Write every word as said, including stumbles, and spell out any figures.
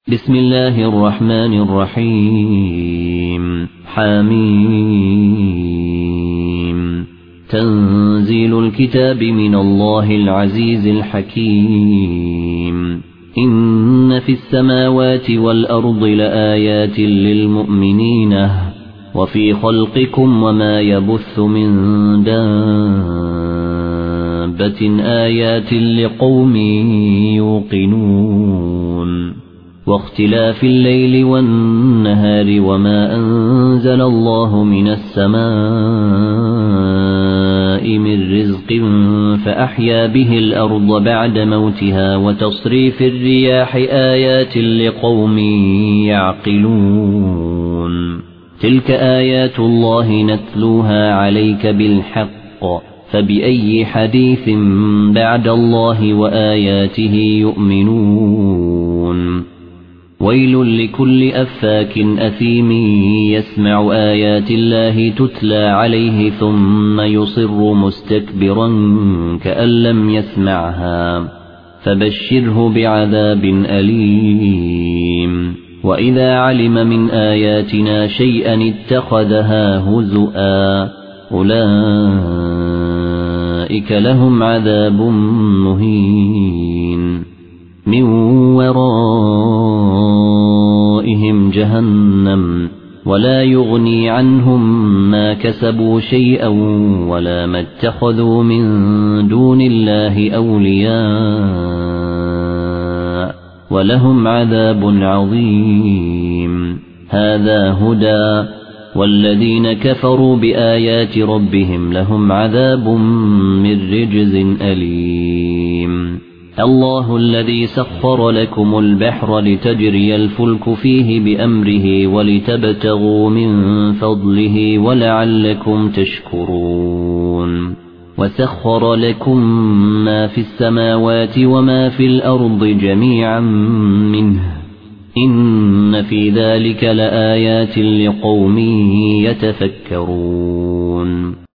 بسم الله الرحمن الرحيم حميم تنزيل الكتاب من الله العزيز الحكيم إن في السماوات والأرض لآيات للمؤمنين وفي خلقكم وما يبث من دابة آيات لقوم يوقنون واختلاف الليل والنهار وما أنزل الله من السماء من رزق فأحيا به الأرض بعد موتها وتصريف الرياح آيات لقوم يعقلون تلك آيات الله نتلوها عليك بالحق فبأي حديث بعد الله وآياته يؤمنون ويل لكل أفاك أثيم يسمع آيات الله تتلى عليه ثم يصر مستكبرا كأن لم يسمعها فبشره بعذاب أليم وإذا علم من آياتنا شيئا اتخذها هزؤا أولئك لهم عذاب مهين من ورائهم جهنم ولا يغني عنهم ما كسبوا شيئا ولا ما اتخذوا من دون الله أولياء ولهم عذاب عظيم هذا هدى والذين كفروا بآيات ربهم لهم عذاب من رجز أليم الله الذي سخر لكم البحر لتجري الفلك فيه بأمره ولتبتغوا من فضله ولعلكم تشكرون وسخر لكم ما في السماوات وما في الأرض جميعا منه إن في ذلك لآيات لقوم يتفكرون